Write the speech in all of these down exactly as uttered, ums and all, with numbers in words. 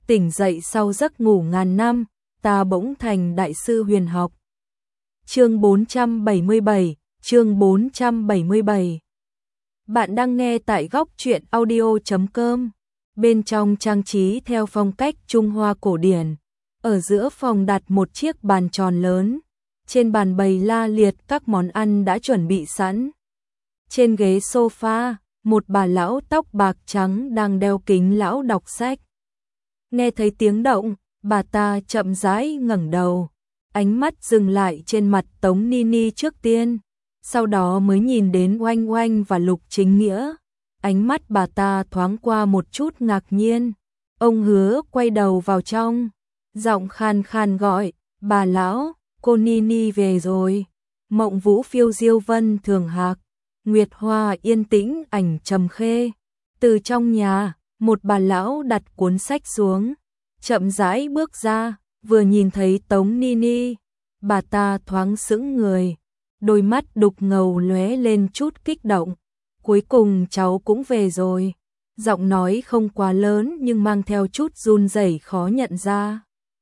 tỉnh dậy sau giấc ngủ ngàn năm, ta bỗng thành đại sư huyền học. Chương bốn trăm bảy mươi bảy, chương bốn trăm bảy mươi bảy. Bạn đang nghe tại góc truyện audio chấm com. Bên trong trang trí theo phong cách Trung Hoa cổ điển. Ở giữa phòng đặt một chiếc bàn tròn lớn. Trên bàn bày la liệt các món ăn đã chuẩn bị sẵn. Trên ghế sofa, một bà lão tóc bạc trắng đang đeo kính lão đọc sách. Nghe thấy tiếng động, bà ta chậm rãi ngẩng đầu. Ánh mắt dừng lại trên mặt Tống Ni Ni trước tiên. Sau đó mới nhìn đến Oanh Oanh và Lục Chính Nghĩa. Ánh mắt bà ta thoáng qua một chút ngạc nhiên. Ông Hứa quay đầu vào trong. Giọng khan khan gọi, bà lão, cô Ni Ni về rồi. Mộng Vũ phiêu diêu vân thường hạc. Nguyệt Hoa yên tĩnh ảnh trầm khê. Từ trong nhà, một bà lão đặt cuốn sách xuống. Chậm rãi bước ra, vừa nhìn thấy Tống Ni Ni. Bà ta thoáng sững người. Đôi mắt đục ngầu lóe lên chút kích động. Cuối cùng cháu cũng về rồi. Giọng nói không quá lớn nhưng mang theo chút run rẩy khó nhận ra.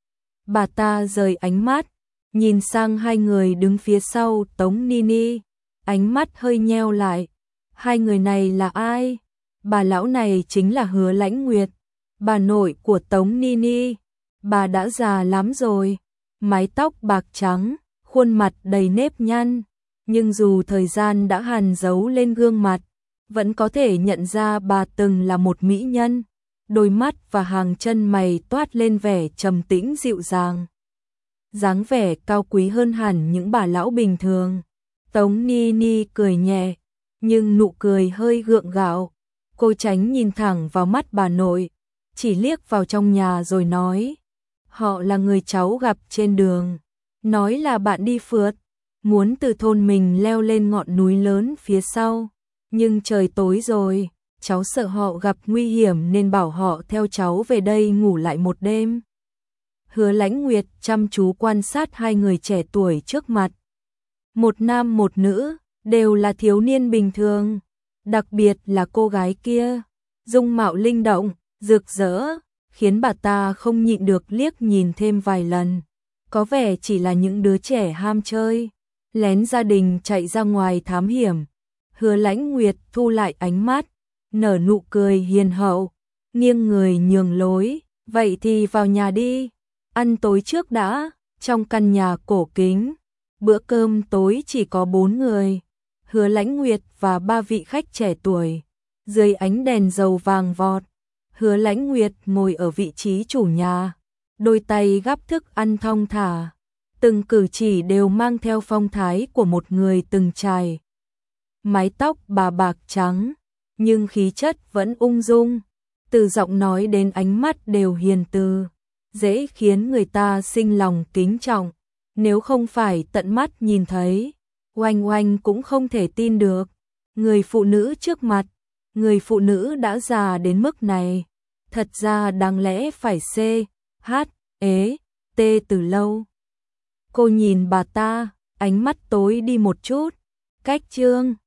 Bà ta rời ánh mắt, nhìn sang hai người đứng phía sau Tống Ni Ni. Ánh mắt hơi nheo lại. Hai người này là ai? Bà lão này chính là Hứa Lãnh Nguyệt, bà nội của Tống Ni Ni. Bà đã già lắm rồi, mái tóc bạc trắng, khuôn mặt đầy nếp nhăn. Nhưng dù thời gian đã hằn dấu lên gương mặt, vẫn có thể nhận ra bà từng là một mỹ nhân. Đôi mắt và hàng chân mày toát lên vẻ trầm tĩnh dịu dàng. Dáng vẻ cao quý hơn hẳn những bà lão bình thường. Tống Ni Ni cười nhẹ, nhưng nụ cười hơi gượng gạo. Cô tránh nhìn thẳng vào mắt bà nội, chỉ liếc vào trong nhà rồi nói. Họ là người cháu gặp trên đường, nói là bạn đi phượt, muốn từ thôn mình leo lên ngọn núi lớn phía sau. Nhưng trời tối rồi, cháu sợ họ gặp nguy hiểm nên bảo họ theo cháu về đây ngủ lại một đêm. Hứa Lãnh Nguyệt chăm chú quan sát hai người trẻ tuổi trước mặt. Một nam một nữ, đều là thiếu niên bình thường. Đặc biệt là cô gái kia, dung mạo linh động, rực rỡ, khiến bà ta không nhịn được liếc nhìn thêm vài lần. Có vẻ chỉ là những đứa trẻ ham chơi, lén gia đình chạy ra ngoài thám hiểm. Hứa Lãnh Nguyệt thu lại ánh mắt, nở nụ cười hiền hậu, nghiêng người nhường lối. Vậy thì vào nhà đi, ăn tối trước đã. Trong căn nhà cổ kính, bữa cơm tối chỉ có bốn người. Hứa Lãnh Nguyệt và ba vị khách trẻ tuổi. Dưới ánh đèn dầu vàng vọt, Hứa Lãnh Nguyệt ngồi ở vị trí chủ nhà, đôi tay gắp thức ăn thong thả. Từng cử chỉ đều mang theo phong thái của một người từng trải. Mái tóc bà bạc trắng, nhưng khí chất vẫn ung dung. Từ giọng nói đến ánh mắt đều hiền từ, dễ khiến người ta sinh lòng kính trọng. Nếu không phải tận mắt nhìn thấy, Oanh Oanh cũng không thể tin được. Người phụ nữ trước mặt, người phụ nữ đã già đến mức này, thật ra đáng lẽ phải C, H, ế, T từ lâu. Cô nhìn bà ta, ánh mắt tối đi một chút. Cách chương